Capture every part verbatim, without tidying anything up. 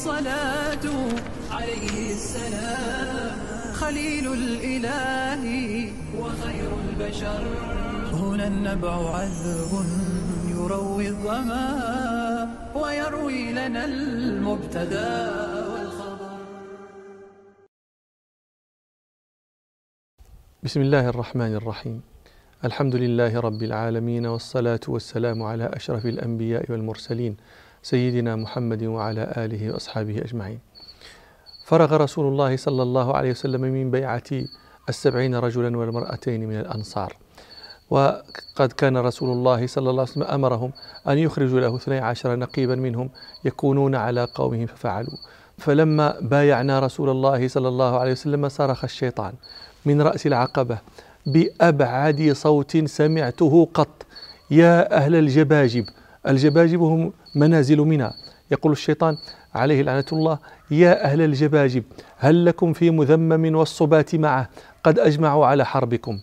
الصلاة عليه السلام خليل الإله وخير البشر. هنا النبع عذب يروي الظما ويروي لنا المبتدى والخبر. بسم الله الرحمن الرحيم. الحمد لله رب العالمين، والصلاة والسلام على أشرف الأنبياء والمرسلين سيدنا محمد وعلى آله وأصحابه أجمعين. فرغ رسول الله صلى الله عليه وسلم من بيعة السبعين رجلا والمرأتين من الأنصار، وقد كان رسول الله صلى الله عليه وسلم أمرهم أن يخرجوا له اثني عشر نقيبا منهم يكونون على قومهم، ففعلوا. فلما بايعنا رسول الله صلى الله عليه وسلم صرخ الشيطان من رأس العقبة بأبعد صوت سمعته قط: يا أهل الجباجب. الجباجب هم منازل منى. يقول الشيطان عليه لعنة الله: يا أهل الجباجب، هل لكم في مذمم والصبات معه؟ قد أجمعوا على حربكم.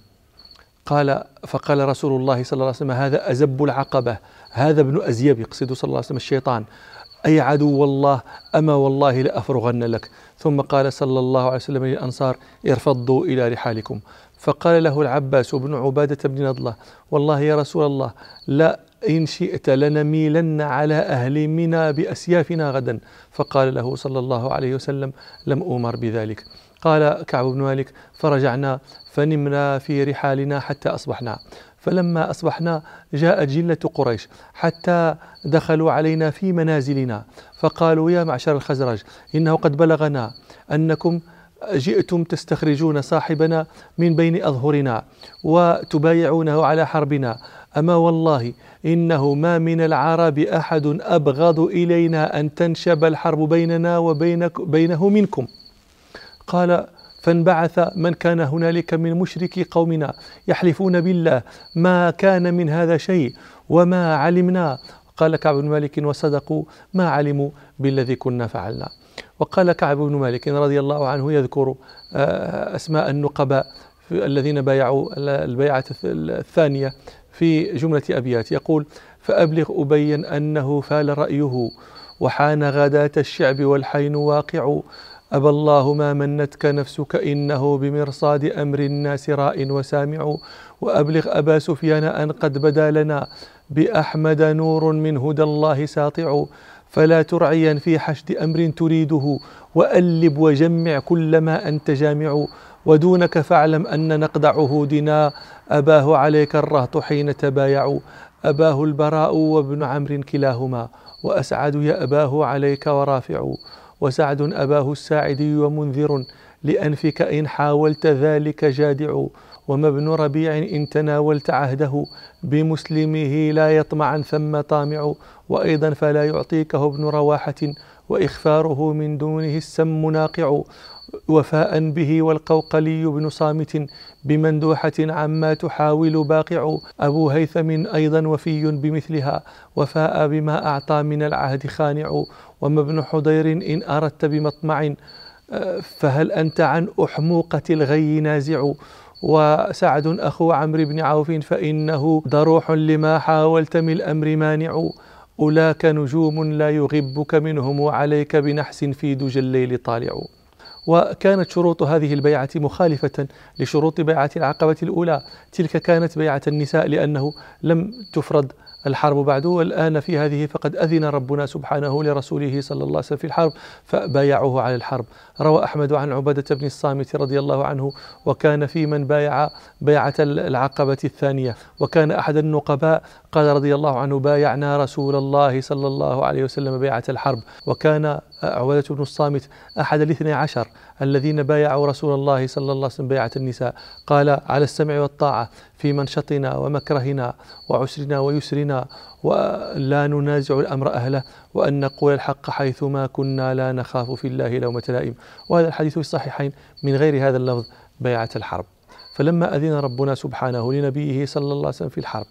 قال فقال رسول الله صلى الله عليه وسلم: هذا أزب العقبة، هذا ابن أزيب، يقصد صلى الله عليه وسلم الشيطان، أي عدو والله، أما والله لأفرغن لك. ثم قال صلى الله عليه وسلم للأنصار: ارفضوا إلى رحالكم. فقال له العباس بن عبادة بن نضلة: والله يا رسول الله، لا إن شئت لنميلن على أهل منى بأسيافنا غدا. فقال له صلى الله عليه وسلم: لم أمر بذلك. قال كعب بن مالك: فرجعنا فنمنا في رحالنا حتى أصبحنا، فلما أصبحنا جاءت جلة قريش حتى دخلوا علينا في منازلنا، فقالوا: يا معشر الخزرج، إنه قد بلغنا أنكم جئتم تستخرجون صاحبنا من بين أظهرنا وتبايعونه على حربنا، أما والله إنه ما من العرب أحد أبغض إلينا أن تنشب الحرب بيننا وبينه منكم. قال فانبعث من كان هنالك من مشركي قومنا يحلفون بالله ما كان من هذا شيء وما علمنا. قال كعب بن مالك: وصدقوا، ما علموا بالذي كنا فعلنا. وقال كعب بن مالك رضي الله عنه يذكر أسماء النقباء الذين بايعوا البيعة الثانية في جملة أبيات، يقول: فأبلغ أبين أنه فال رأيه وحان غداة الشعب والحين واقع، أبى الله ما منتك نفسك إنه بمرصاد أمر الناس راء وسامع، وأبلغ أبا سفيان أن قد بدا لنا بأحمد نور من هدى الله ساطع، فلا ترعيا في حشد أمر تريده وألب وجمع كل ما أنت جامع، ودونك فاعلم أن نقد عهودنا أباه عليك الرهط حين تبايعوا، أباه البراء وابن عمرو كلاهما، وأسعد يا أباه عليك ورافع، وسعد أباه الساعدي ومنذر لأنفك إن حاولت ذلك جادع، وما ابن ربيع إن تناولت عهده بمسلمه لا يطمعا ثم طامع، وأيضا فلا يعطيكه ابن رواحة وإخفاره من دونه السم ناقع، وفاء به والقوقلي بن صامت بمندوحة عما تحاول باقع، أبو هيثم أيضا وفي بمثلها وفاء بما أعطى من العهد خانع، وما ابن حضير إن أردت بمطمع فهل أنت عن أحموقة الغي نازع، وسعد أخو عمرو بن عوف فإنه ضروح لما حاولت من الأمر مانع، أولاك نجوم لا يغبك منهم وعليك بنحس في دجى الليل طالع. وكانت شروط هذه البيعة مخالفة لشروط بيعة العقبة الأولى، تلك كانت بيعة النساء لأنه لم تفرض الحرب بعد، والآن في هذه فقد أذن ربنا سبحانه لرسوله صلى الله عليه وسلم في الحرب فبايعوه على الحرب. روى أحمد عن عبادة بن الصامت رضي الله عنه، وكان في من بايع بيعة العقبة الثانية، وكان أحد النقباء قال رضي الله عنه: بايعنا رسول الله صلى الله عليه وسلم بيعة الحرب. وكان عبادة بن الصامت أحد الاثني عشر الذين بايعوا رسول الله صلى الله عليه وسلم بيعة النساء. قال: على السمع والطاعة في منشطنا ومكرهنا وعسرنا ويسرنا، ولا ننازع الأمر أهله، وأن نقول الحق حيثما كنا لا نخاف في الله لومة لائم. وهذا الحديث في الصحيحين من غير هذا اللفظ بيعة الحرب. فلما أذن ربنا سبحانه لنبيه صلى الله عليه وسلم في الحرب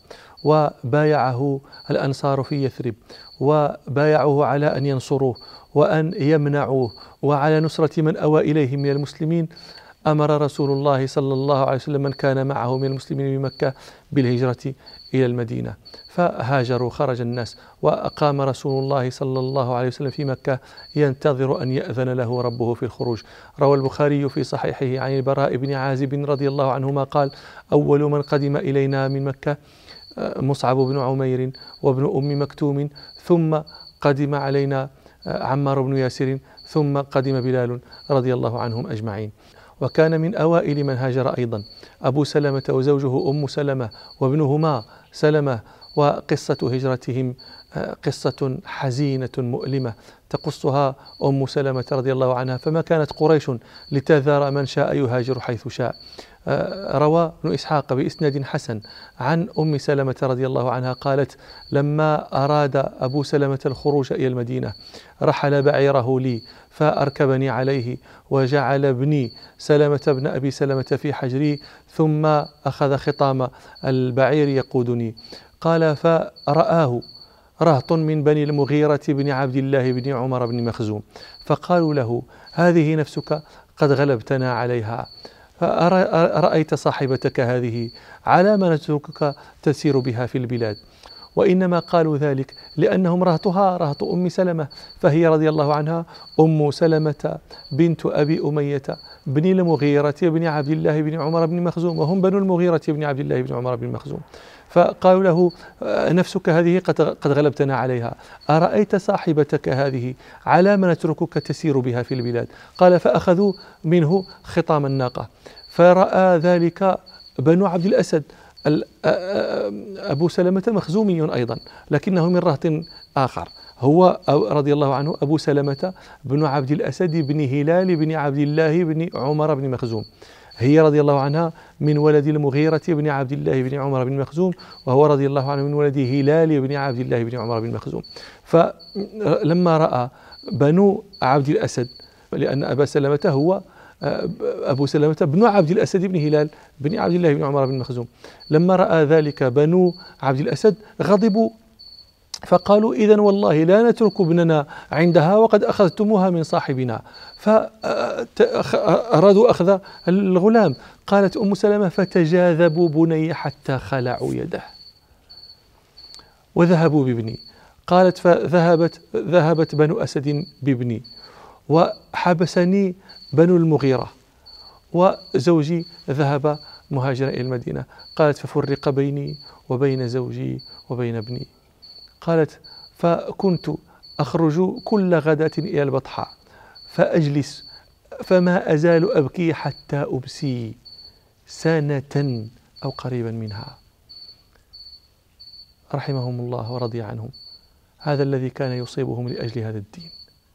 وبايعه الأنصار في يثرب وبايعوه على أن ينصروه وأن يمنعوه وعلى نصرة من أوى إليه من المسلمين، أمر رسول الله صلى الله عليه وسلم من كان معه من المسلمين بمكة بالهجرة إلى المدينة، فهاجروا، خرج الناس، وأقام رسول الله صلى الله عليه وسلم في مكة ينتظر أن يأذن له ربه في الخروج. روى البخاري في صحيحه عن البراء بن عازب رضي الله عنهما قال: أول من قدم إلينا من مكة مصعب بن عمير وابن أم مكتوم، ثم قدم علينا عمار بن ياسر، ثم قدم بلال رضي الله عنهم أجمعين. وكان من أوائل من هاجر أيضا أبو سلمة وزوجه أم سلمة وابنهما سلمة، وقصة هجرتهم قصة حزينة مؤلمة تقصها أم سلمة رضي الله عنها، فما كانت قريش لتذر من شاء يهاجر حيث شاء. روى ابن إسحاق بإسناد حسن عن أم سلمة رضي الله عنها قالت: لما أراد أبو سلمة الخروج إلى المدينة رحل بعيره لي فأركبني عليه، وجعل ابني سلمة بن أبي سلمة في حجري، ثم أخذ خطام البعير يقودني. قال: فرآه رهط من بني المغيرة بن عبد الله بن عمر بن مخزوم، فقالوا له: هذه نفسك قد غلبتنا عليها، فأرأيت صاحبتك هذه على ما نتركك تسير بها في البلاد؟ وإنما قالوا ذلك لأنهم رهطها رهط أم سلمة، فهي رضي الله عنها أم سلمة بنت أبي أمية بن المغيرة بن عبد الله بن عمر بن مخزوم، وهم بنو المغيرة بن عبد الله بن عمر بن مخزوم. فقالوا له: نفسك هذه قد غلبتنا عليها، أرأيت صاحبتك هذه على ما نتركك تسير بها في البلاد؟ قال: فأخذوا منه خطام الناقة، فرأى ذلك بنو عبد الأسد. أبو سلمة مخزومي أيضا لكنه من رهط آخر، هو رضي الله عنه أبو سلمة بن عبد الأسد بن هلال بن عبد الله بن عمر بن مخزوم، هي رضي الله عنها من ولد المغيرة بن عبد الله بن عمر بن مخزوم، وهو رضي الله عنه من ولد هلال بن عبد الله بن عمر بن مخزوم. فلما رأى بنو عبد الأسد، لأن أبا سلمة هو أبو سلمة بن عبد الأسد بن هلال بن عبد الله بن عمر بن مخزوم، لما رأى ذلك بنو عبد الأسد غضبوا، فقالوا: إذن والله لا نترك ابننا عندها وقد أخذتموها من صاحبنا، فأرادوا أخذ الغلام. قالت أم سلمة: فتجاذبوا بني حتى خلعوا يده وذهبوا بابني. قالت: فذهبت ذهبت بنو أسد بابني، وحبسني بنو المغيرة، وزوجي ذهب مهاجرا إلى المدينة. قالت: ففرق بيني وبين زوجي وبين ابني. قالت: فكنت أخرج كل غداة إلى البطحاء فأجلس فما أزال أبكي حتى أمسي سنة أو قريبا منها. رحمهم الله ورضي عنهم. هذا الذي كان يصيبهم لأجل هذا الدين،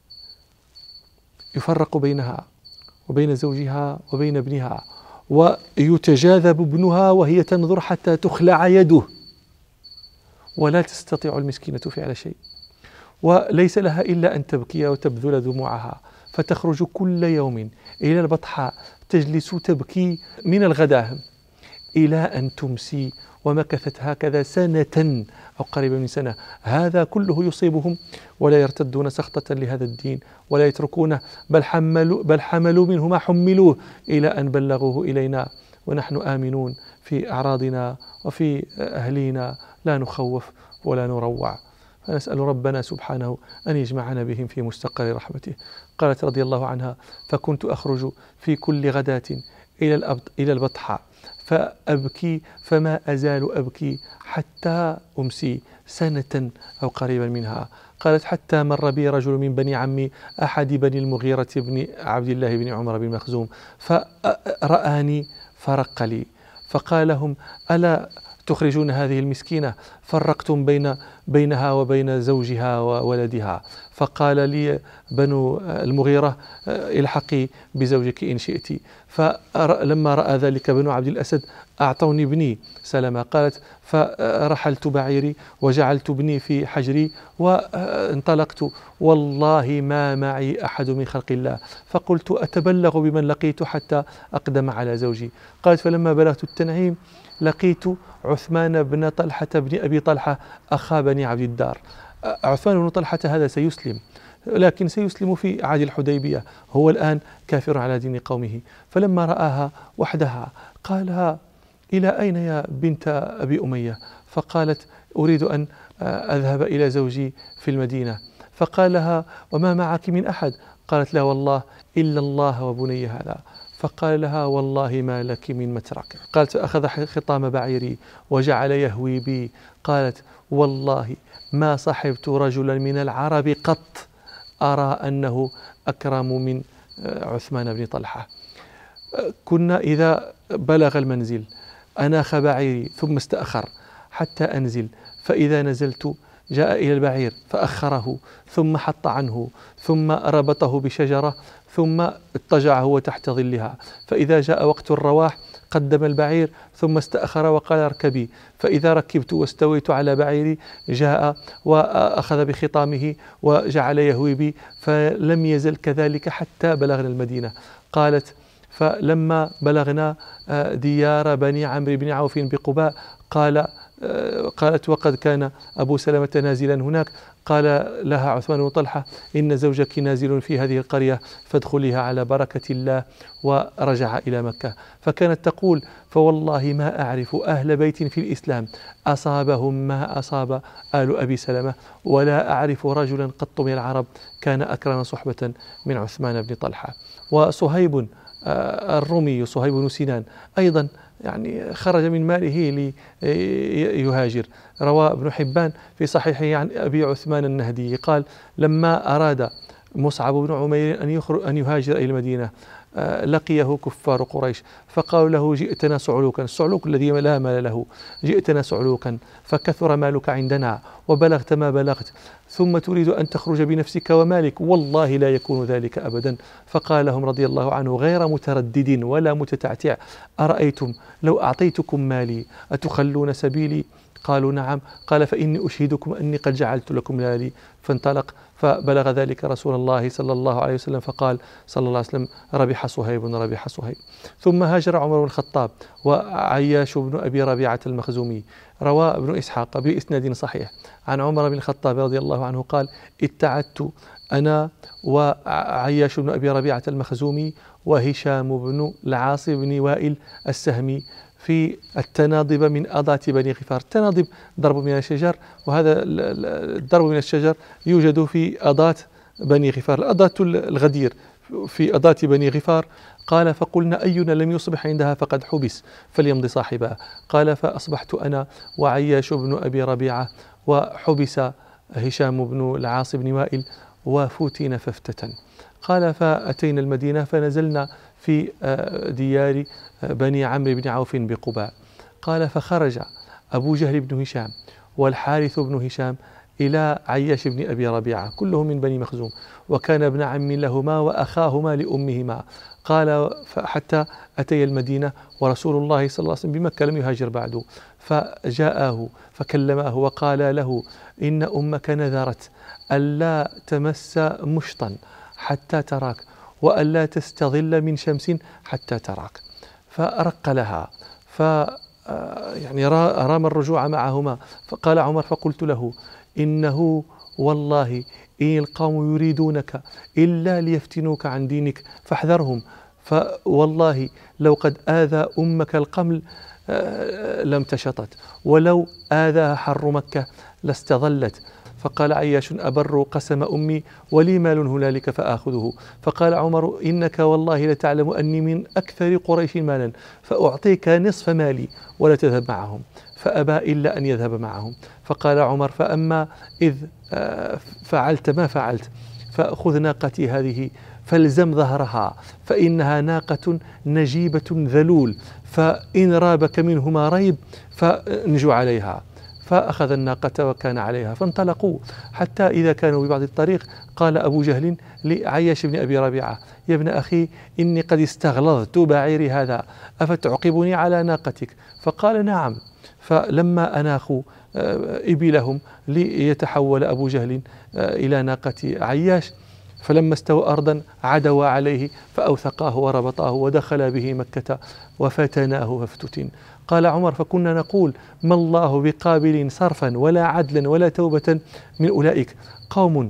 يفرق بينها وبين زوجها وبين ابنها، ويتجاذب ابنها وهي تنظر حتى تخلع يده، ولا تستطيع المسكينة فعل شيء، وليس لها إلا أن تبكي وتبذل دموعها، فتخرج كل يوم إلى البطحاء تجلس تبكي من الغداء إلى أن تمسي، ومكثت هكذا سنة أو قريبا من سنة. هذا كله يصيبهم ولا يرتدون سخطة لهذا الدين ولا يتركونه، بل حملوا, بل حملوا منه ما حملوه إلى أن بلغوه إلينا، ونحن آمنون في أعراضنا وفي أهلينا، لا نخوف ولا نروع. فنسأل ربنا سبحانه أن يجمعنا بهم في مستقر رحمته. قالت رضي الله عنها: فكنت أخرج في كل غداة إلى البطحاء فأبكي فما أزال أبكي حتى أمسي سنة أو قريبا منها. قالت: حتى مر بي رجل من بني عمي أحد بني المغيرة بن عبد الله بن عمر بن مخزوم فرآني فرق لي، فقال لهم: ألا تخرجون هذه المسكينة؟ فرقتم بين بينها وبين زوجها وولدها. فقال لي بنو المغيرة: الحقي بزوجك إن شئت. فلما رأى ذلك بنو عبد الأسد أعطوني ابني سلمة. قالت: فرحلت بعيري وجعلت ابني في حجري وانطلقت، والله ما معي أحد من خلق الله، فقلت أتبلغ بمن لقيت حتى أقدم على زوجي. قالت: فلما بلغت التنعيم لقيت عثمان بن طلحة بن أبي طلحة أخا بني عبد الدار. عثمان بن طلحة هذا سيسلم، لكن سيسلم في عهد الحديبية، هو الآن كافر على دين قومه. فلما رآها وحدها قال: إلى أين يا بنت أبي أمية؟ فقالت: أريد أن أذهب إلى زوجي في المدينة. فقال لها: وما معك من أحد؟ قالت: لا والله إلا الله وبني هذا. فقال لها: والله ما لك من مترك. قالت: فأخذ خطام بعيري وجعل يهوي بي. قالت: والله ما صحبت رجلا من العرب قط أرى أنه أكرم من عثمان بن طلحة. كنا إذا بلغ المنزل أناخ بعيري ثم استأخر حتى أنزل، فإذا نزلت جاء إلى البعير فأخره ثم حط عنه ثم ربطه بشجرة ثم اضطجع هو تحت ظلها، فإذا جاء وقت الرواح قدم البعير ثم استأخر وقال: اركبي. فإذا ركبت واستويت على بعيري جاء وأخذ بخطامه وجعل يهوي بي، فلم يزل كذلك حتى بلغنا المدينة. قالت: فلما بلغنا ديار بني عمرو بن عوف بقباء قال قالت: وقد كان أبو سلمة نازلا هناك. قال لها عثمان بن طلحة: إن زوجك نازل في هذه القرية فادخليها على بركة الله. ورجع إلى مكة. فكانت تقول: فوالله ما أعرف أهل بيت في الإسلام أصابهم ما أصاب آل أبي سلمة، ولا أعرف رجلا قط من العرب كان أكرم صحبة من عثمان بن طلحة. وصهيب الرومي صهيب بن سنان أيضا يعني خرج من ماله ليهاجر. روى ابن حبان في صحيحه عن أبي عثمان النهدي قال: لما أراد مصعب بن عمير أن, أن يهاجر إلى المدينة لقيه كفار قريش فقالوا له: جئتنا صعلوكا، الصعلوك الذي لا مال له، جئتنا صعلوكا فكثر مالك عندنا وبلغت ما بلغت، ثم تريد أن تخرج بنفسك ومالك، والله لا يكون ذلك أبدا. فقال لهم رضي الله عنه غير متردد ولا متتعتع: أرأيتم لو أعطيتكم مالي أتخلون سبيلي؟ قالوا: نعم. قال: فإني أشهدكم أني قد جعلت لكم مالي. فانطلق فبلغ ذلك رسول الله صلى الله عليه وسلم فقال صلى الله عليه وسلم: ربح صهيب ربح صهيب. ثم هاجر عمر بن الخطاب وعياش بن أبي ربيعة المخزومي. روى ابن إسحاق بإسناد صحيح عن عمر بن الخطاب رضي الله عنه قال: اتعدت أنا وعياش بن أبي ربيعة المخزومي وهشام بن العاص بن وائل السهمي في التناضب من أضات بني غفار. التناضب ضرب من الشجر، وهذا الضرب من الشجر يوجد في أضات بني غفار، الأضات الغدير في أضات بني غفار. قال: فقلنا أينا لم يصبح عندها فقد حبس فليمضي صاحبها. قال: فأصبحت أنا وعياش بن أبي ربيعة وحبس هشام بن العاص بن وائل وفتن ففتة. قال: فأتينا المدينة فنزلنا في ديار بني عمرو بن عوف بقباء. قال: فخرج أبو جهل بن هشام والحارث بن هشام إلى عياش بن أبي ربيعة، كلهم من بني مخزوم، وكان ابن عم لهما وأخاهما لأمهما. قال: حتى أتي المدينة ورسول الله صلى الله عليه وسلم بمكة لم يهاجر بعد، فجاءه فكلمه وقال له: إن أمك نذرت ألا تمس مشطا حتى تراك، وألا تستظل من شمس حتى تراك. فأرق لها ف يعني أرام الرجوع معهما. فقال عمر: فقلت له: إنه والله إن القوم يريدونك إلا ليفتنوك عن دينك فاحذرهم، فوالله لو قد آذى أمك القمل لم تشطت، ولو آذاها حر مكة لاستظلت. فقال عياش: أبر قسم أمي ولي مال هنالك فآخذه. فقال عمر: إنك والله لتعلم أني من أكثر قريش مالا، فأعطيك نصف مالي ولا تذهب معهم. فأبى إلا أن يذهب معهم. فقال عمر: فأما إذ فعلت ما فعلت فأخذ ناقتي هذه فالزم ظهرها، فإنها ناقة نجيبة ذلول، فإن رابك منهما ريب فانجو عليها. فأخذ الناقة وكان عليها، فانطلقوا حتى إذا كانوا ببعض الطريق قال أبو جهل لعياش بن أبي ربيعة: يا ابن أخي إني قد استغلظت بعيري هذا، أفتعقبني على ناقتك؟ فقال: نعم. فلما أناخوا إبلهم ليتحول أبو جهل إلى ناقة عياش، فلما استوى أرضا عدوا عليه فأوثقاه وربطاه ودخل به مكة وفتناه فافتتن. قال عمر: فكنا نقول: ما الله بقابل صرفا ولا عدلا ولا توبة من أولئك، قوم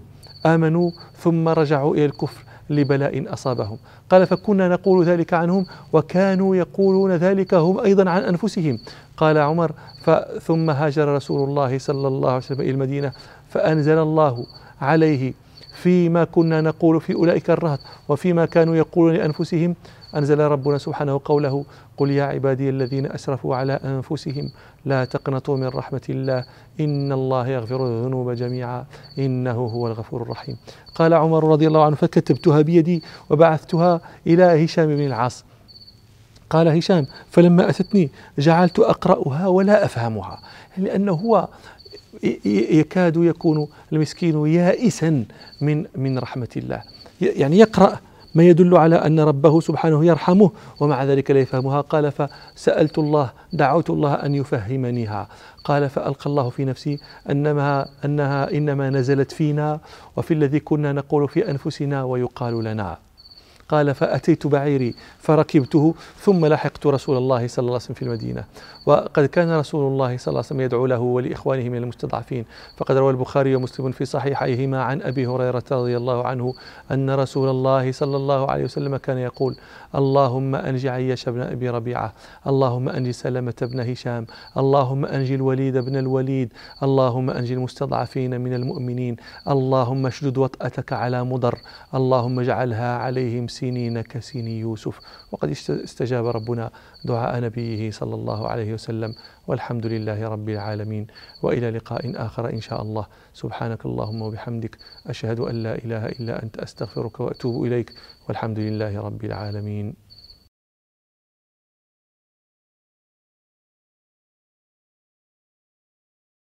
آمنوا ثم رجعوا إلى الكفر لبلاء أصابهم. قال فكنا نقول ذلك عنهم وكانوا يقولون ذلك هم أيضا عن أنفسهم. قال عمر ثم هاجر رسول الله صلى الله عليه وسلم إلى المدينة فأنزل الله عليه فيما كنا نقول في أولئك الرهط وفيما كانوا يقولون لأنفسهم، أنزل ربنا سبحانه قوله قل يا عبادي الذين أسرفوا على أنفسهم لا تقنطوا من رحمة الله إن الله يغفر الذنوب جميعا إنه هو الغفور الرحيم. قال عمر رضي الله عنه فكتبتها بيدي وبعثتها إلى هشام بن العاص. قال هشام فلما أتتني جعلت أقرأها ولا أفهمها، لأنه هو يكاد يكون المسكين يائسا من من رحمة الله، يعني يقرأ ما يدل على أن ربه سبحانه يرحمه ومع ذلك لا يفهمها. قال فسألت الله دعوت الله أن يفهمنيها. قال فألقى الله في نفسي أنها, أنها إنما نزلت فينا وفي الذي كنا نقول في أنفسنا ويقال لنا. قال فأتيت بعيري فركبته ثم لحقت رسول الله صلى الله عليه وسلم في المدينة، وقد كان رسول الله صلى الله عليه وسلم يدعو له ولإخوانه من المستضعفين. فقد روى البخاري ومسلم في صحيحيهما عن أبي هريرة رضي الله عنه أن رسول الله صلى الله عليه وسلم كان يقول اللهم أنج عياش بن أبي ربيعة، اللهم أنج سلمة بن هشام، اللهم أنج الوليد بن الوليد، اللهم أنج المستضعفين من المؤمنين، اللهم اشدد وطأتك على مضر، اللهم اجعلها عليهم سنين كسن يوسف. وقد استجاب ربنا دعاء نبيه صلى الله عليه وسلم، والحمد لله رب العالمين. وإلى لقاء آخر إن شاء الله. سبحانك اللهم وبحمدك أشهد أن لا إله إلا أنت أستغفرك وأتوب إليك، والحمد لله رب العالمين.